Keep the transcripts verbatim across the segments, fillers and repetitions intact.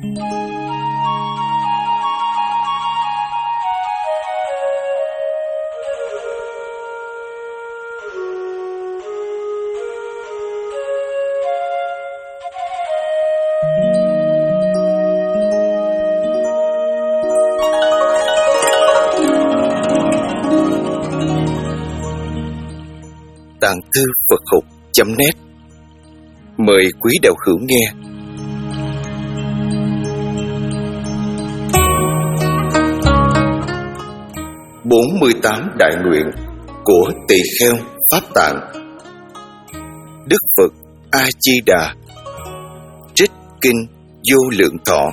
Tạng thư Phật học chấm net mời quý đạo hữu nghe. bốn mươi tám đại nguyện của Tỳ Kheo Pháp Tạng. Đức Phật A Di Đà. Trích kinh Vô Lượng Thọ.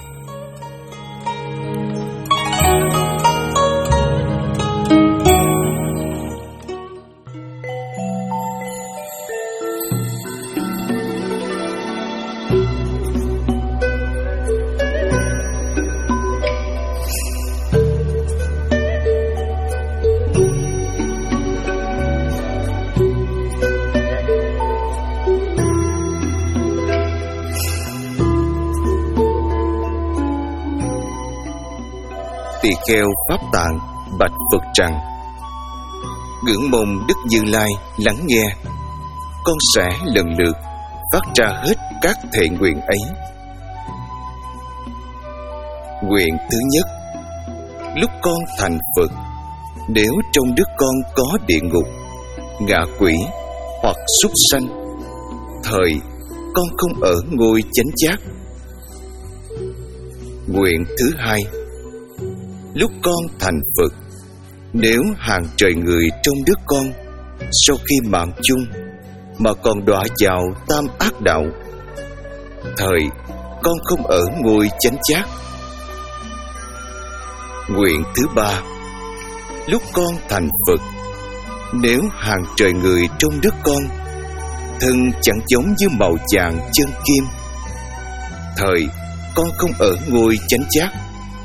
Tỳ Kheo Pháp Tạng bạch Phật rằng: ngưỡng mong Đức Như Lai lắng nghe, con sẽ lần lượt phát ra hết các thệ nguyện ấy. Nguyện thứ nhất: lúc con thành Phật, nếu trong nước con có địa ngục, ngạ quỷ hoặc súc sanh, thời con không ở ngôi chánh giác. Nguyện thứ hai: lúc con thành Phật, nếu hàng trời người trong nước con sau khi mạng chung mà còn đọa vào tam ác đạo, thời con không ở ngôi chánh giác. Nguyện thứ ba: lúc con thành Phật, nếu hàng trời người trong nước con thân chẳng giống như màu vàng chân kim, thời con không ở ngôi chánh giác.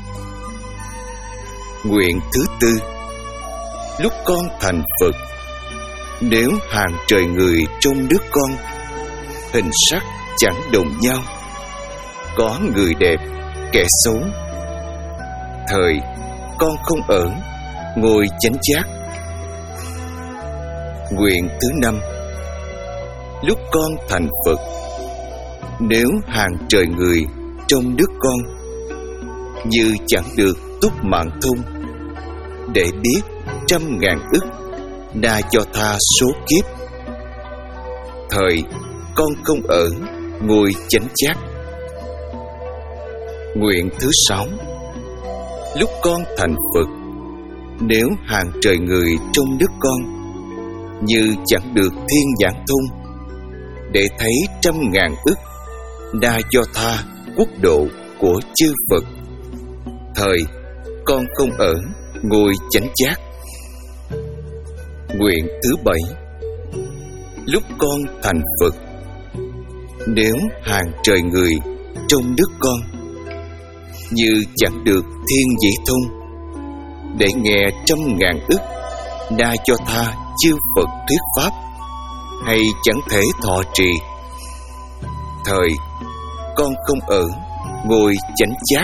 Nguyện thứ tư: lúc con thành Phật, nếu hàng trời người trong nước con hình sắc chẳng đồng nhau, có người đẹp kẻ xấu, thời con không ở ngôi chánh giác. Nguyện thứ năm: lúc con thành Phật, nếu hàng trời người trong nước con như chẳng được túc mạng thông, để biết trăm ngàn ức na cho tha số kiếp, thời con không ở ngôi chánh giác. Nguyện thứ sáu: lúc con thành Phật, nếu hàng trời người trong nước con như chẳng được thiên nhãn thông, để thấy trăm ngàn ức na cho tha quốc độ của chư Phật, thời con không ở ngôi chánh giác. Nguyện thứ bảy: lúc con thành Phật, nếu hàng trời người trong nước con như chẳng được thiên nhĩ thông, để nghe trăm ngàn ức na cho tha chư Phật thuyết pháp, hay chẳng thể thọ trì, thời con không ở ngôi chánh giác.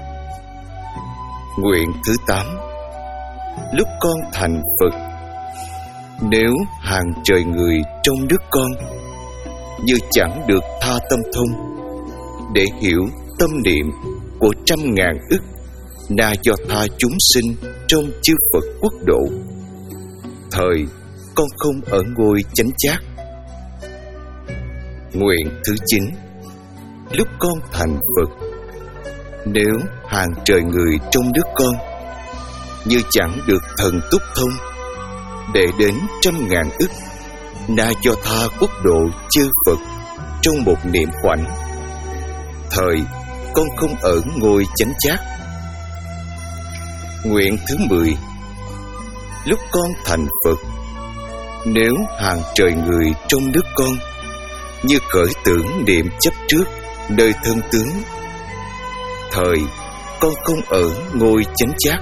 Nguyện thứ tám: lúc con thành Phật, nếu hàng trời người trong nước con như chẳng được tha tâm thông, để hiểu tâm niệm của trăm ngàn ức na cho tha chúng sinh trong chư Phật quốc độ, thời con không ở ngôi chánh giác. Nguyện thứ chín: lúc con thành Phật, nếu hàng trời người trong nước con như chẳng được thần túc thông, để đến trăm ngàn ức na cho tha quốc độ chư Phật trong một niệm khoảnh, thời con không ở ngôi chánh giác. Nguyện thứ mười: lúc con thành Phật, nếu hàng trời người trong nước con như khởi tưởng niệm chấp trước nơi thân tướng, thời con không ở ngôi chánh giác.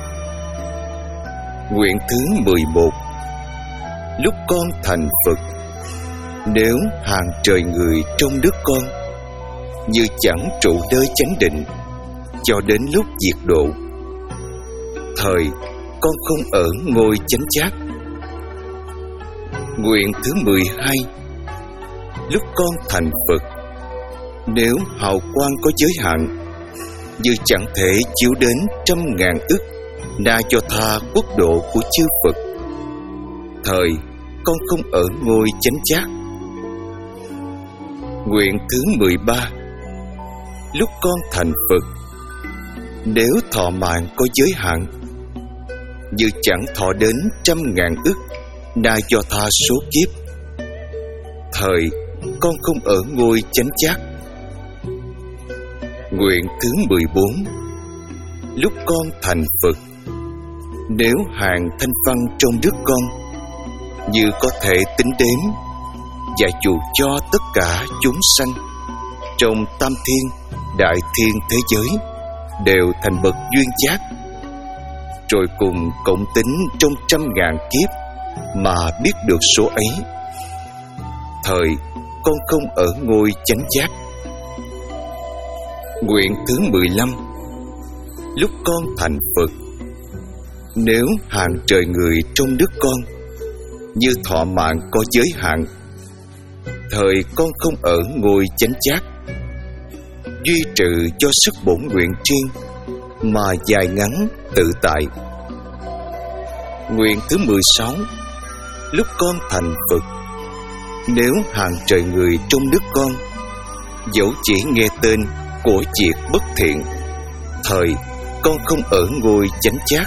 Nguyện thứ mười một: lúc con thành Phật, nếu hàng trời người trong nước con như chẳng trụ nơi chánh định cho đến lúc diệt độ. Thời con không ở ngôi chánh giác. Nguyện thứ mười hai. Lúc con thành Phật, nếu hào quang có giới hạn, như chẳng thể chiếu đến trăm ngàn ức na cho tha quốc độ của chư Phật, thời con không ở ngôi chánh giác. Nguyện thứ mười ba. Lúc con thành Phật, nếu thọ mạng có giới hạn, như chẳng thọ đến trăm ngàn ức na cho tha số kiếp, thời con không ở ngôi chánh giác. Nguyện thứ mười bốn. Lúc con thành Phật, nếu hàng thanh văn trong đức con như có thể tính đếm và chủ cho tất cả chúng sanh trong tam thiên, đại thiên thế giới đều thành bậc duyên giác, rồi cùng cộng tính trong trăm ngàn kiếp mà biết được số ấy, thời con không ở ngôi chánh giác. Nguyện thứ mười lăm. Lúc con thành Phật, nếu hàng trời người trong đức con như thọ mạng có giới hạn, thời con không ở ngôi chánh giác. Duy trừ cho sức bổn nguyện riêng mà dài ngắn tự tại. Nguyện thứ mười sáu. Lúc con thành Phật, nếu hàng trời người trong đức con dẫu chỉ nghe tên của việc bất thiện, thời con không ở ngôi chánh giác.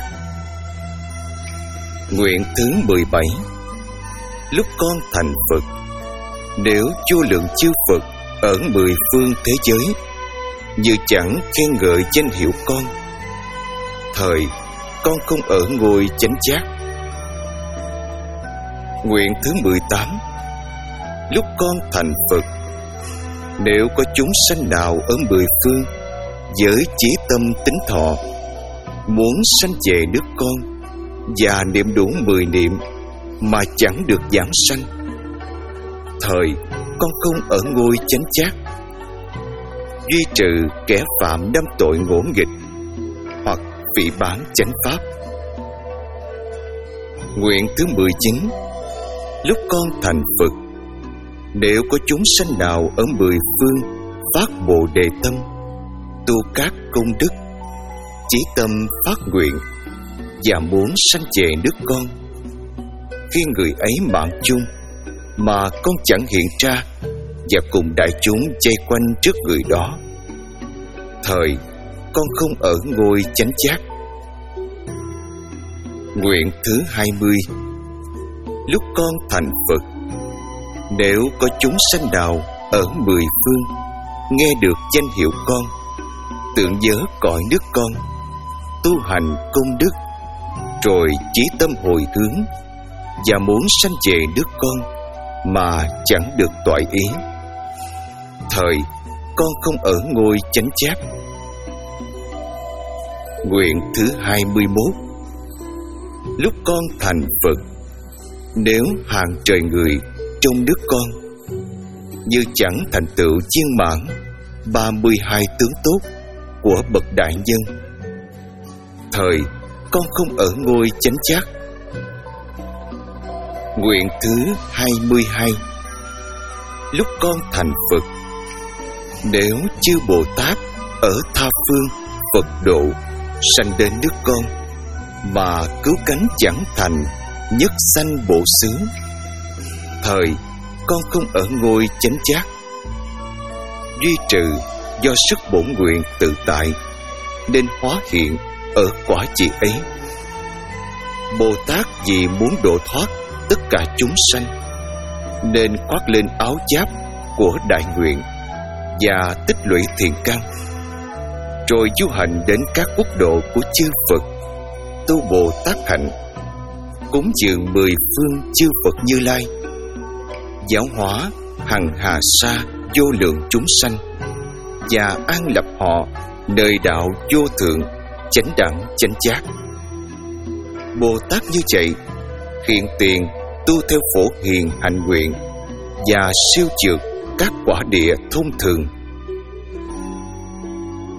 Nguyện thứ mười bảy. Lúc con thành Phật, nếu vô lượng chư Phật ở mười phương thế giới như chẳng khen ngợi danh hiệu con, thời con không ở ngôi chánh giác. Nguyện thứ mười tám. Lúc con thành Phật, nếu có chúng sanh nào ở mười phương với chí tâm tính thọ muốn sanh về nước con và niệm đủ mười niệm mà chẳng được giảng sanh, thời con không ở ngôi chánh giác. Duy trừ kẻ phạm đâm tội ngỗ nghịch hoặc phỉ báng chánh pháp. Nguyện thứ mười chín. Lúc con thành Phật, nếu có chúng sanh nào ở mười phương phát bồ đề tâm, tu các công đức, chí tâm phát nguyện và muốn sanh về nước con, khi người ấy mạng chung mà con chẳng hiện ra và cùng đại chúng vây quanh trước người đó, thời con không ở ngôi chánh giác. Nguyện thứ hai mươi. Lúc con thành Phật, nếu có chúng sanh nào ở mười phương nghe được danh hiệu con, tưởng nhớ cõi nước con, tu hành công đức, rồi chí tâm hồi hướng và muốn sanh về nước con mà chẳng được toại ý, thời con không ở ngôi chánh giác. Nguyện thứ hai mươi mốt. Lúc con thành Phật, nếu hàng trời người trong nước con như chẳng thành tựu viên mãn ba mươi hai tướng tốt của bậc đại nhân, thời con không ở ngôi chánh giác. Nguyện thứ hai mươi hai. Lúc con thành Phật, nếu chư Bồ Tát ở tha phương Phật độ sanh đến nước con mà cứu cánh chẳng thành nhất sanh bộ xứ, thời con không ở ngôi chánh giác. Duy trừ do sức bổn nguyện tự tại nên hóa hiện ở quả vị ấy. Bồ Tát vì muốn độ thoát tất cả chúng sanh nên khoác lên áo giáp của đại nguyện và tích lũy thiện căn, rồi du hành đến các quốc độ của chư Phật, tu Bồ Tát hạnh, cúng dường mười phương chư Phật Như Lai, giáo hóa hằng hà sa vô lượng chúng sanh và an lập họ nơi đạo vô thượng chánh đẳng chánh giác. Bồ Tát như vậy hiện tiền tu theo phổ hiền hạnh nguyện và siêu trượt các quả địa thông thường,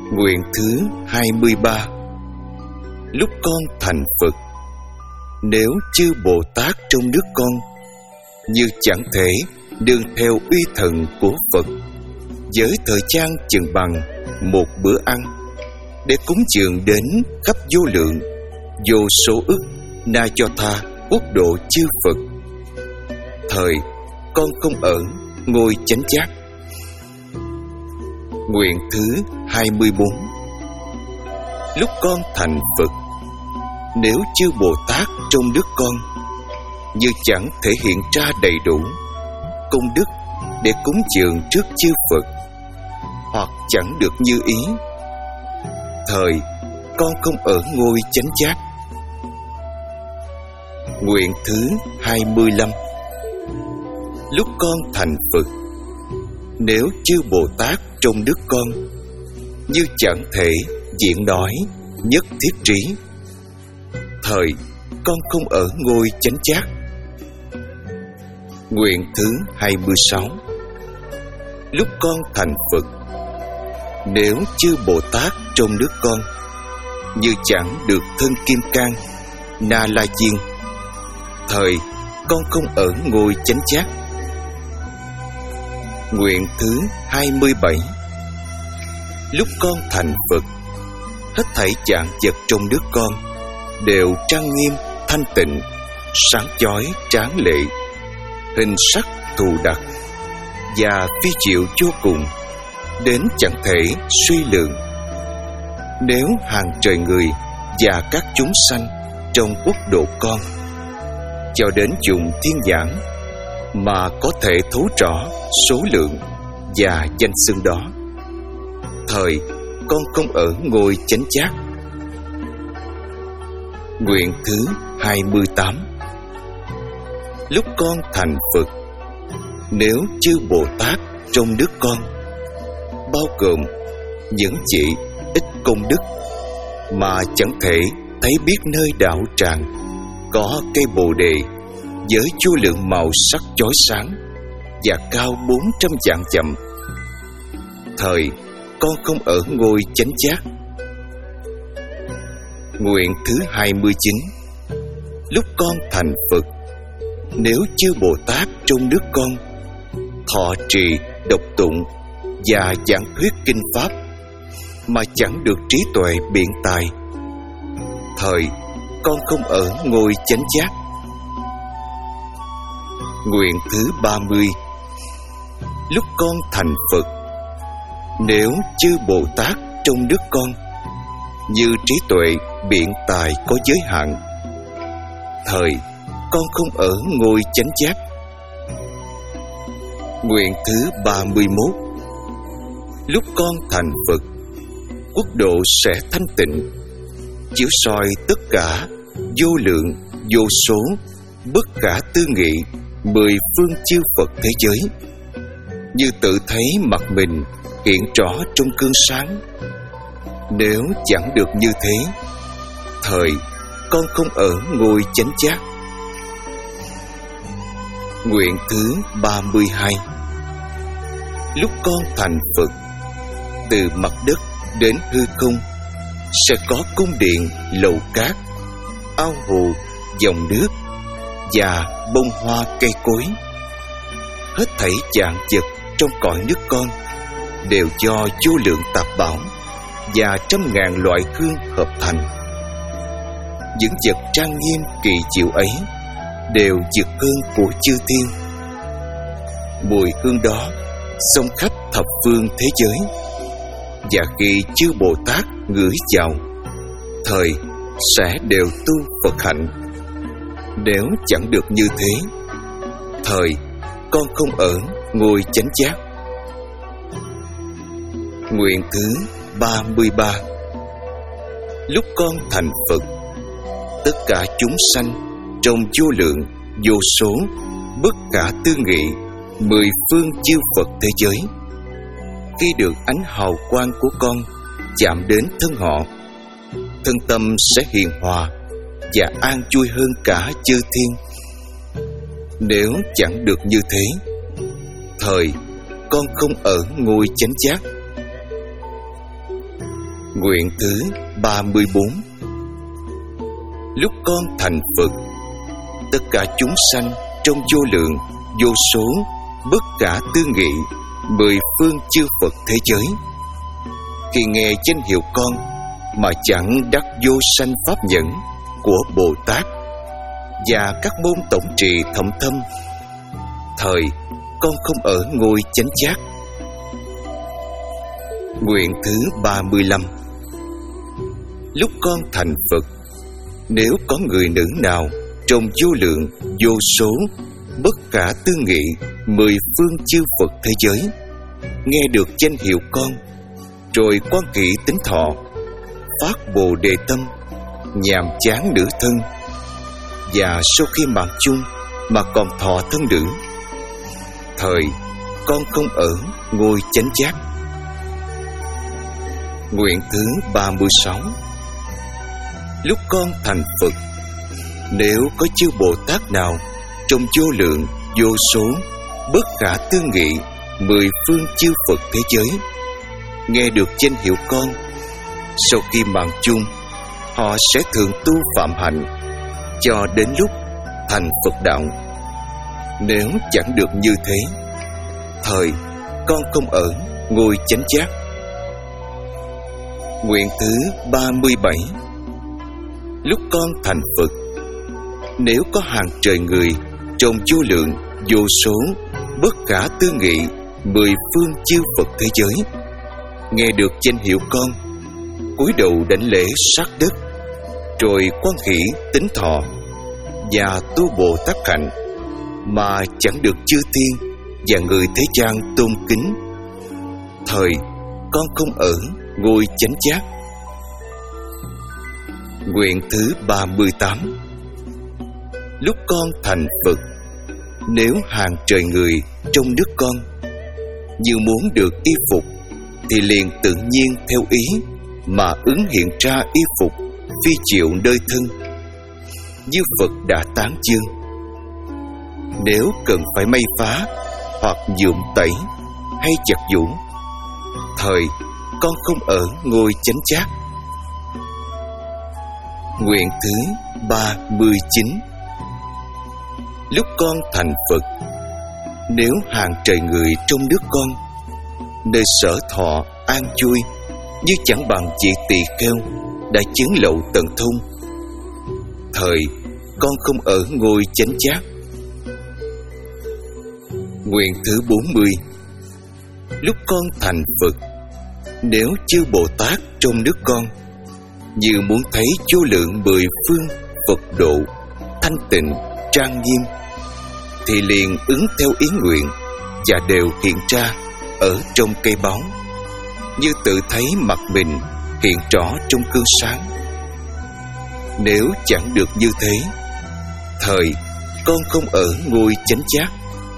Nguyện thứ hai mươi ba. Lúc con thành Phật, nếu chư Bồ Tát trong nước con như chẳng thể đương theo uy thần của Phật với thời gian chừng bằng một bữa ăn để cúng dường đến khắp vô lượng vô số ức na cho tha quốc độ chư Phật, thời con không ở ngôi chánh giác. Nguyện thứ hai mươi bốn. Lúc con thành Phật, nếu chư Bồ Tát trong đức con như chẳng thể hiện ra đầy đủ công đức để cúng dường trước chư Phật, hoặc chẳng được như ý, thời con không ở ngôi chánh giác. Nguyện thứ hai mươi lăm. Lúc con thành Phật, nếu chư Bồ Tát trong đức con như chẳng thể diễn nói nhất thiết trí, thời con không ở ngôi chánh giác. Nguyện thứ hai mươi sáu. Lúc con thành Phật, nếu chư Bồ Tát trong nước con như chẳng được thân kim cang Na La Diên, thời con không ở ngôi chánh giác. Nguyện thứ hai mươi bảy. Lúc con thành Phật, hết thảy dạng vật trong nước con đều trang nghiêm thanh tịnh, sáng chói tráng lệ, hình sắc thù đặc và phi diệu vô cùng, đến chẳng thể suy lượng. Nếu hàng trời người và các chúng sanh trong quốc độ con cho đến dùng thiên nhãn mà có thể thấu rõ số lượng và danh xưng đó, thời con không ở ngôi chánh giác. Nguyện thứ hai mươi tám. Lúc con thành Phật, nếu chư Bồ Tát trong đức con bao gồm những vị ít công đức mà chẳng thể thấy biết nơi đạo tràng có cây bồ đề với vô lượng màu sắc chói sáng và cao bốn trăm vạn dặm, thời con không ở ngôi chánh giác. Nguyện thứ hai mươi chín. Lúc con thành Phật, nếu chư Bồ Tát trong nước con thọ trì đọc tụng và giảng thuyết kinh pháp mà chẳng được trí tuệ biện tài, thời con không ở ngôi chánh giác. Nguyện thứ ba mươi. Lúc con thành Phật, nếu chư Bồ Tát trong đức con như trí tuệ biện tài có giới hạn, thời con không ở ngôi chánh giác. Nguyện thứ ba mươi mốt. Lúc con thành Phật, quốc độ sẽ thanh tịnh, chiếu soi tất cả vô lượng vô số bất khả tư nghị mười phương chư Phật thế giới, như tự thấy mặt mình hiện rõ trong cơn sáng. Nếu chẳng được như thế, thời con không ở ngôi chánh giác. Nguyện thứ ba mươi hai. Lúc con thành Phật, từ mặt đất đến hư không sẽ có cung điện, lầu cát, ao hồ, dòng nước và bông hoa cây cối. Hết thảy dạng vật trong cõi nước con đều do vô lượng tạp bảo và trăm ngàn loại hương hợp thành. Những vật trang nghiêm kỳ diệu ấy đều vượt hương của chư thiên. Mùi hương đó xông khắp thập phương thế giới, và khi chư Bồ Tát ngửi vào, thời sẽ đều tu Phật hạnh. Nếu chẳng được như thế, thời con không ở ngôi chánh giác. Nguyện thứ ba mươi ba. Lúc con thành Phật, tất cả chúng sanh trong vô lượng vô số bất khả tư nghị mười phương chư Phật thế giới, khi được ánh hào quang của con chạm đến thân họ, thân tâm sẽ hiền hòa và an vui hơn cả chư thiên. Nếu chẳng được như thế, thời con không ở ngôi chánh giác. Nguyện thứ ba mươi bốn. Lúc con thành Phật, tất cả chúng sanh trong vô lượng, vô số, bất khả tư nghị, mười phương chư Phật thế giới, khi nghe danh hiệu con mà chẳng đắc vô sanh pháp nhẫn của Bồ Tát và các môn tổng trì thậm thâm, thời con không ở ngôi chánh giác. Nguyện thứ ba mươi lăm. Lúc con thành Phật, nếu có người nữ nào trong vô lượng, vô số, bất khả tư nghị, mười phương chư Phật thế giới, nghe được danh hiệu con, rồi quan kỵ tính thọ, phát bồ đề tâm, nhàm chán nữ thân, và sau khi mạng chung mà còn thọ thân nữ, thời con không ở ngôi chánh giác. Nguyện thứ ba mươi sáu. Lúc con thành Phật, nếu có chư Bồ Tát nào trong vô lượng, vô số, bất khả tư nghị, mười phương chư Phật thế giới, nghe được danh hiệu con, sau khi mạng chung, họ sẽ thường tu phạm hạnh cho đến lúc thành Phật đạo. Nếu chẳng được như thế, thời con không ở ngôi chánh giác. Nguyện thứ ba mươi bảy. Lúc con thành Phật, nếu có hàng trời người trong vô lượng, vô số, bất khả tư nghị, mười phương chư Phật thế giới, nghe được danh hiệu con, cúi đầu đảnh lễ sát đất, rồi quan hỷ tính thọ và tu Bồ Tát hạnh, mà chẳng được chư thiên và người thế gian tôn kính, thời con không ở ngôi chánh giác. Nguyện thứ ba mươi tám. Lúc con thành Phật, nếu hàng trời người trong nước con như muốn được y phục, thì liền tự nhiên theo ý mà ứng hiện ra y phục phi chịu nơi thân, như Phật đã tán dương. Nếu cần phải may phá hoặc nhuộm tẩy hay giặt giũ, thời con không ở ngôi chánh giác. Nguyện thứ ba mươi chín. Lúc con thành Phật, nếu hàng trời người trong nước con nơi sở thọ an vui, như chẳng bằng chị tỳ kheo đã chứng lậu tận thông, thời con không ở ngôi chánh giác. Nguyện thứ bốn mươi. Lúc con thành Phật, nếu chư Bồ Tát trong nước con như muốn thấy vô lượng mười phương Phật độ thanh tịnh trang nghiêm, thì liền ứng theo ý nguyện và đều hiện ra ở trong cây báu, như tự thấy mặt mình hiện rõ trong gương sáng. Nếu chẳng được như thế, thời con không ở ngôi chánh giác.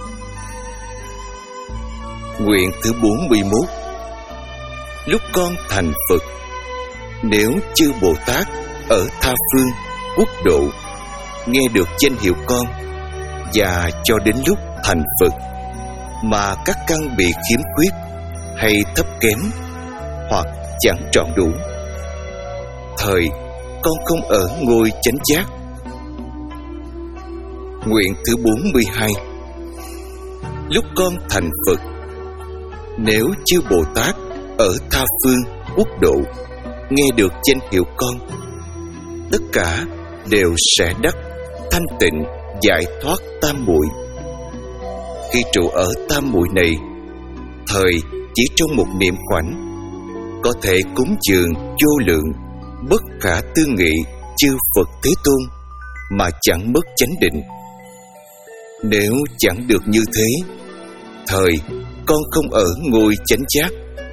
Nguyện thứ bốn mươi mốt. Lúc con thành Phật, nếu chư Bồ Tát ở tha phương quốc độ nghe được danh hiệu con, và cho đến lúc thành Phật mà các căn bị khiếm khuyết hay thấp kém hoặc chẳng trọn đủ, thời con không ở ngôi chánh giác. Nguyện thứ bốn mươi hai. Lúc con thành Phật, nếu chư Bồ Tát ở tha phương quốc độ nghe được danh hiệu con, tất cả đều sẽ đắc thanh tịnh giải thoát tam muội. Khi trụ ở tam muội này, thời chỉ trong một niệm khoảnh có thể cúng dường vô lượng, bất khả tư nghị chư Phật Thế Tôn mà chẳng mất chánh định. Nếu chẳng được như thế, thời con không ở ngôi chánh giác.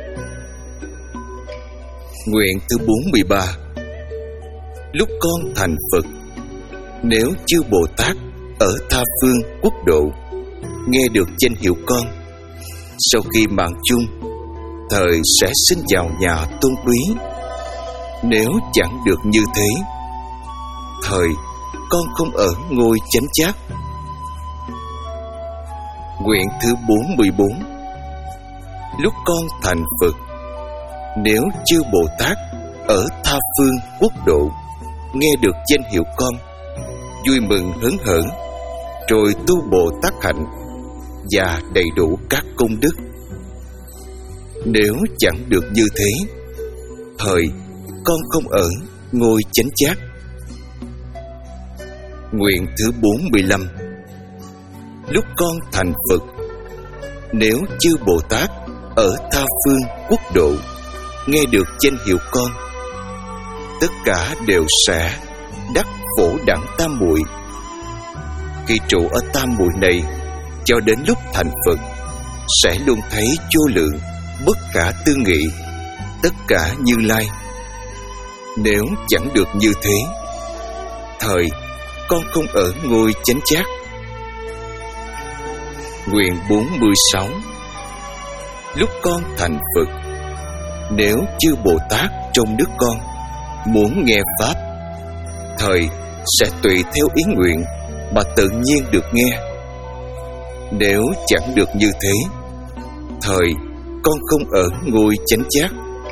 Nguyện thứ bốn mươi ba. Lúc con thành Phật, nếu chư Bồ Tát ở tha phương quốc độ nghe được danh hiệu con, sau khi mạng chung, thời sẽ sinh vào nhà tôn quý. Nếu chẳng được như thế, thời con không ở ngôi chánh giác. Nguyện thứ bốn mươi bốn. Lúc con thành Phật, Nếu chư Bồ Tát ở tha phương quốc độ nghe được danh hiệu con, vui mừng hớn hở, rồi tu Bồ Tát hạnh và đầy đủ các công đức. Nếu chẳng được như thế, thời con không ở ngôi chánh giác. Nguyện thứ bốn mươi lăm. Lúc con thành Phật, nếu chư Bồ Tát ở tha phương quốc độ nghe được danh hiệu con, tất cả đều sẽ đắc phổ đẳng tam muội. Khi trụ ở tam muội này cho đến lúc thành Phật, sẽ luôn thấy vô lượng bất khả tư nghị tất cả Như Lai. Nếu chẳng được như thế, thời con không ở ngôi chánh giác. Nguyện bốn mươi sáu. Lúc con thành Phật, nếu chư Bồ Tát trong nước con muốn nghe Pháp, thời sẽ tùy theo ý nguyện mà tự nhiên được nghe. Nếu chẳng được như thế, thời con không ở ngôi chánh giác.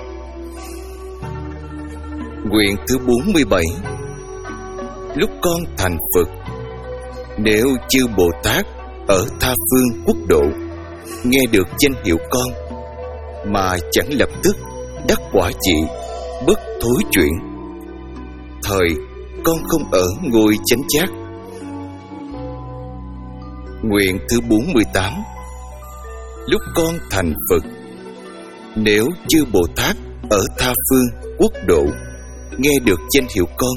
Nguyện thứ bốn mươi bảy. Lúc con thành Phật, nếu chư Bồ Tát ở tha phương quốc độ nghe được danh hiệu con mà chẳng lập tức đắc quả vị bất thối chuyển, thời con không ở ngôi chánh giác. Nguyện thứ bốn mươi tám. Lúc con thành Phật, nếu chư Bồ Tát ở tha phương quốc độ nghe được danh hiệu con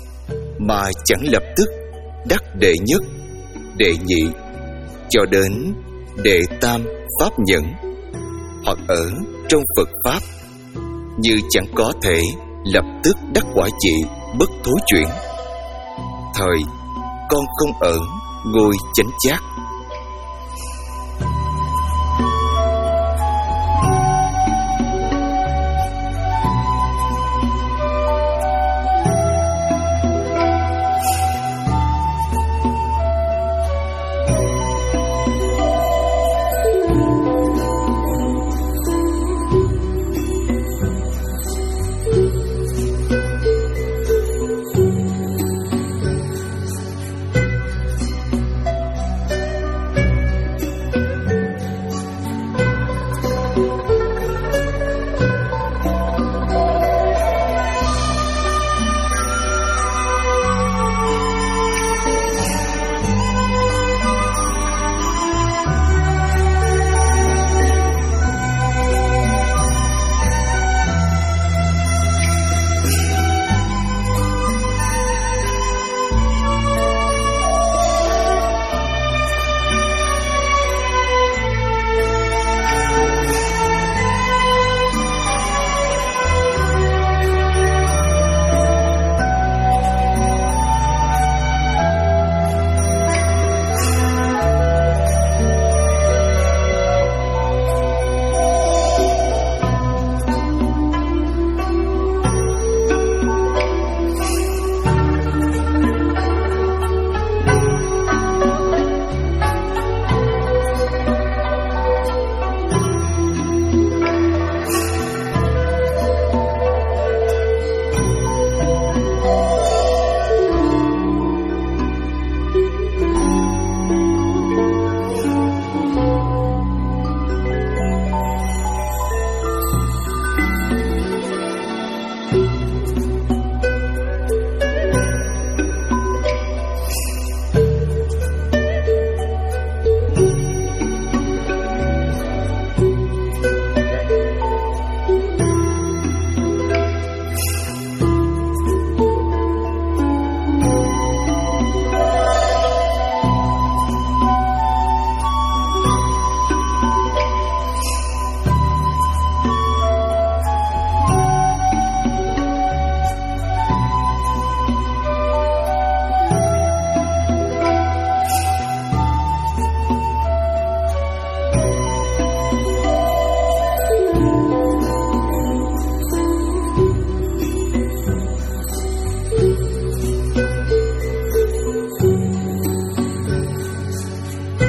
mà chẳng lập tức đắc đệ nhất, đệ nhị cho đến đệ tam pháp nhẫn, hoặc ở trong Phật Pháp như chẳng có thể lập tức đắc quả vị bất thối chuyển, thời con không ở ngôi chánh giác.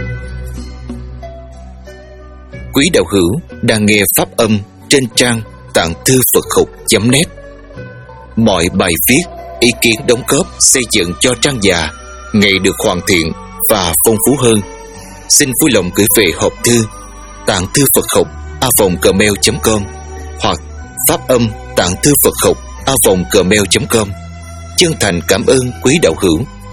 Quý đạo hữu đang nghe pháp âm trên trang tạng thư Phật học chấm net. Mọi bài viết, ý kiến đóng góp xây dựng cho trang già ngày được hoàn thiện và phong phú hơn, xin vui lòng gửi về hộp thư tạng thư Phật học a vòng gmail chấm com hoặc phát âm tạng thư Phật học a vòng gmail chấm com. Chân thành cảm ơn quý đạo hữu.